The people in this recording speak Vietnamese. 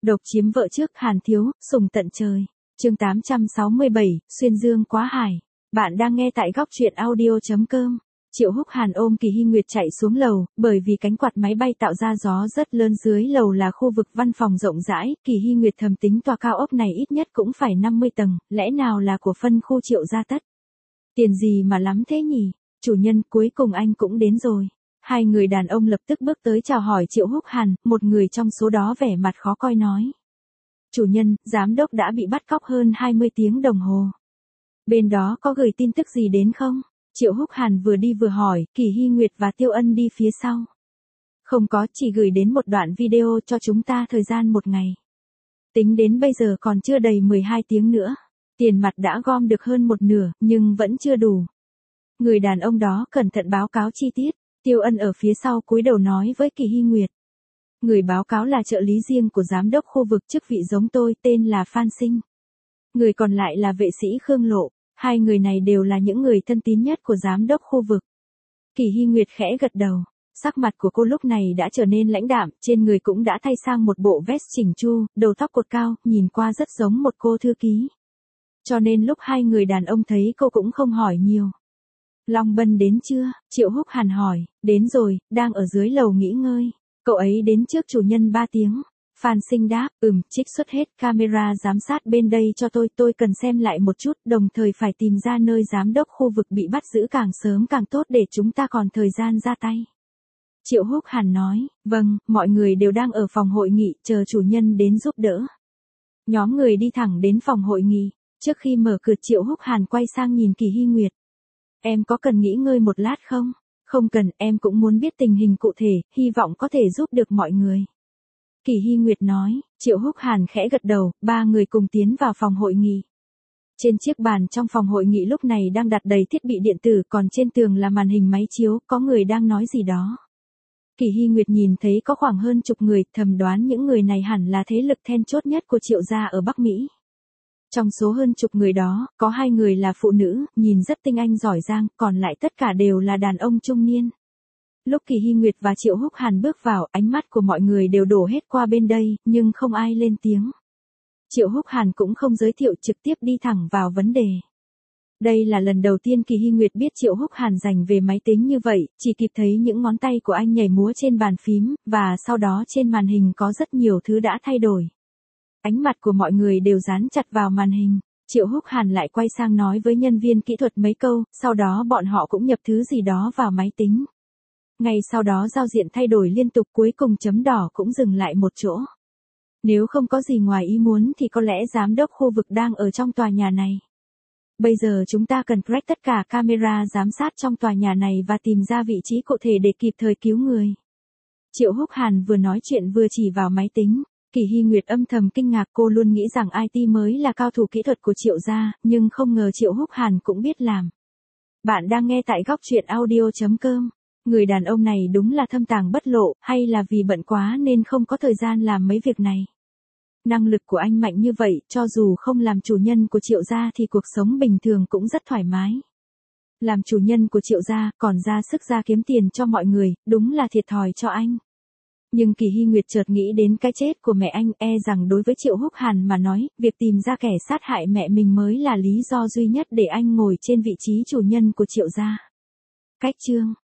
Độc chiếm vợ trước Hàn Thiếu, sùng tận trời. Chương 867, xuyên dương quá hải. Bạn đang nghe tại góc truyện audio.com. Triệu Húc Hàn ôm Kỳ Hy Nguyệt chạy xuống lầu, bởi vì cánh quạt máy bay tạo ra gió rất lớn, dưới lầu là khu vực văn phòng rộng rãi. Kỳ Hy Nguyệt thầm tính tòa cao ốc này ít nhất cũng phải 50 tầng, lẽ nào là của phân khu Triệu gia tất. Tiền gì mà lắm thế nhỉ? Chủ nhân, cuối cùng anh cũng đến rồi. Hai người đàn ông lập tức bước tới chào hỏi Triệu Húc Hàn, một người trong số đó vẻ mặt khó coi nói. Chủ nhân, giám đốc đã bị bắt cóc hơn 20 tiếng đồng hồ. Bên đó có gửi tin tức gì đến không? Triệu Húc Hàn vừa đi vừa hỏi, Kỳ Hy Nguyệt và Tiêu Ân đi phía sau. Không có, chỉ gửi đến một đoạn video cho chúng ta thời gian một ngày. Tính đến bây giờ còn chưa đầy 12 tiếng nữa. Tiền mặt đã gom được hơn một nửa, nhưng vẫn chưa đủ. Người đàn ông đó cẩn thận báo cáo chi tiết. Tiêu Ân ở phía sau cúi đầu nói với Kỳ Hy Nguyệt. Người báo cáo là trợ lý riêng của giám đốc khu vực, chức vị giống tôi, tên là Phan Sinh. Người còn lại là vệ sĩ Khương Lộ. Hai người này đều là những người thân tín nhất của giám đốc khu vực. Kỳ Hy Nguyệt khẽ gật đầu. Sắc mặt của cô lúc này đã trở nên lãnh đạm, trên người cũng đã thay sang một bộ vest chỉnh chu, đầu tóc cột cao, nhìn qua rất giống một cô thư ký. Cho nên lúc hai người đàn ông thấy cô cũng không hỏi nhiều. Long Bân đến chưa? Triệu Húc Hàn hỏi. Đến rồi, đang ở dưới lầu nghỉ ngơi. Cậu ấy đến trước chủ nhân 3 tiếng. Phan Sinh đáp, trích xuất hết camera giám sát bên đây cho tôi cần xem lại một chút, đồng thời phải tìm ra nơi giám đốc khu vực bị bắt giữ càng sớm càng tốt để chúng ta còn thời gian ra tay. Triệu Húc Hàn nói, vâng, mọi người đều đang ở phòng hội nghị, chờ chủ nhân đến giúp đỡ. Nhóm người đi thẳng đến phòng hội nghị, trước khi mở cửa Triệu Húc Hàn quay sang nhìn Kỳ Hy Nguyệt. Em có cần nghỉ ngơi một lát không? Không cần, em cũng muốn biết tình hình cụ thể, hy vọng có thể giúp được mọi người. Kỳ Hy Nguyệt nói. Triệu Húc Hàn khẽ gật đầu, ba người cùng tiến vào phòng hội nghị. Trên chiếc bàn trong phòng hội nghị lúc này đang đặt đầy thiết bị điện tử, còn trên tường là màn hình máy chiếu, có người đang nói gì đó. Kỳ Hy Nguyệt nhìn thấy có khoảng hơn chục người, thầm đoán những người này hẳn là thế lực then chốt nhất của Triệu gia ở Bắc Mỹ. Trong số hơn chục người đó, có 2 người là phụ nữ, nhìn rất tinh anh giỏi giang, còn lại tất cả đều là đàn ông trung niên. Lúc Kỳ Hy Nguyệt và Triệu Húc Hàn bước vào, ánh mắt của mọi người đều đổ hết qua bên đây, nhưng không ai lên tiếng. Triệu Húc Hàn cũng không giới thiệu, trực tiếp đi thẳng vào vấn đề. Đây là lần đầu tiên Kỳ Hy Nguyệt biết Triệu Húc Hàn rành về máy tính như vậy, chỉ kịp thấy những ngón tay của anh nhảy múa trên bàn phím, và sau đó trên màn hình có rất nhiều thứ đã thay đổi. Ánh mặt của mọi người đều dán chặt vào màn hình. Triệu Húc Hàn lại quay sang nói với nhân viên kỹ thuật mấy câu, sau đó bọn họ cũng nhập thứ gì đó vào máy tính. Ngay sau đó giao diện thay đổi liên tục, cuối cùng chấm đỏ cũng dừng lại một chỗ. Nếu không có gì ngoài ý muốn thì có lẽ giám đốc khu vực đang ở trong tòa nhà này. Bây giờ chúng ta cần crack tất cả camera giám sát trong tòa nhà này và tìm ra vị trí cụ thể để kịp thời cứu người. Triệu Húc Hàn vừa nói chuyện vừa chỉ vào máy tính. Kỳ Hy Nguyệt âm thầm kinh ngạc, cô luôn nghĩ rằng IT mới là cao thủ kỹ thuật của Triệu gia, nhưng không ngờ Triệu Húc Hàn cũng biết làm. Bạn đang nghe tại góc truyện audio.com. Người đàn ông này đúng là thâm tàng bất lộ, hay là vì bận quá nên không có thời gian làm mấy việc này. Năng lực của anh mạnh như vậy, cho dù không làm chủ nhân của Triệu gia thì cuộc sống bình thường cũng rất thoải mái. Làm chủ nhân của Triệu gia, còn ra sức ra kiếm tiền cho mọi người, đúng là thiệt thòi cho anh. Nhưng Kỳ Hy Nguyệt chợt nghĩ đến cái chết của mẹ anh, rằng đối với Triệu Húc Hàn mà nói, việc tìm ra kẻ sát hại mẹ mình mới là lý do duy nhất để anh ngồi trên vị trí chủ nhân của Triệu gia. Cách chương